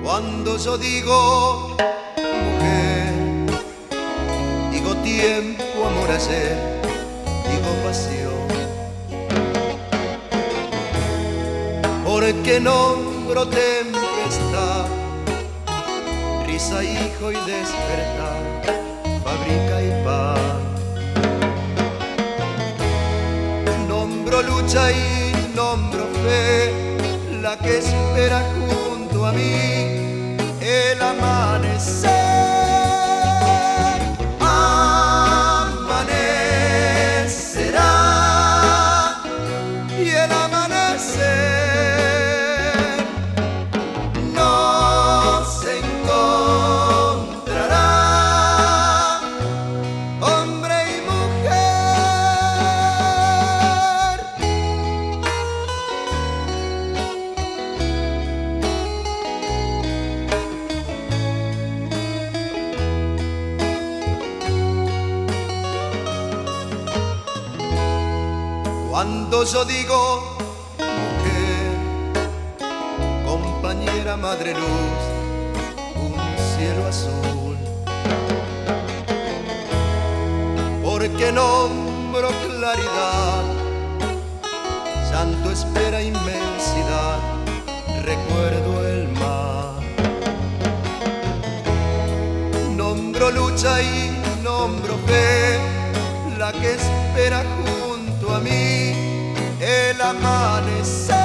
Cuando yo digo mujer, digo tiempo, amor, ayer, digo pasión. Porque nombro tempestad, risa, hijo y despertar, fábrica y pan. Nombro lucha y nombro fe, la que espera junto a mí el amanecer. Amanecerá y el amanecer nos encontrará, hombre y mujer. Cuando yo digo mujer, compañera, madre luz, un cielo azul. Porque nombro claridad, llanto, espera, inmensidad, recuerdo el mar. Nombro lucha y nombro fe, la que espera junto a mí el amanecer.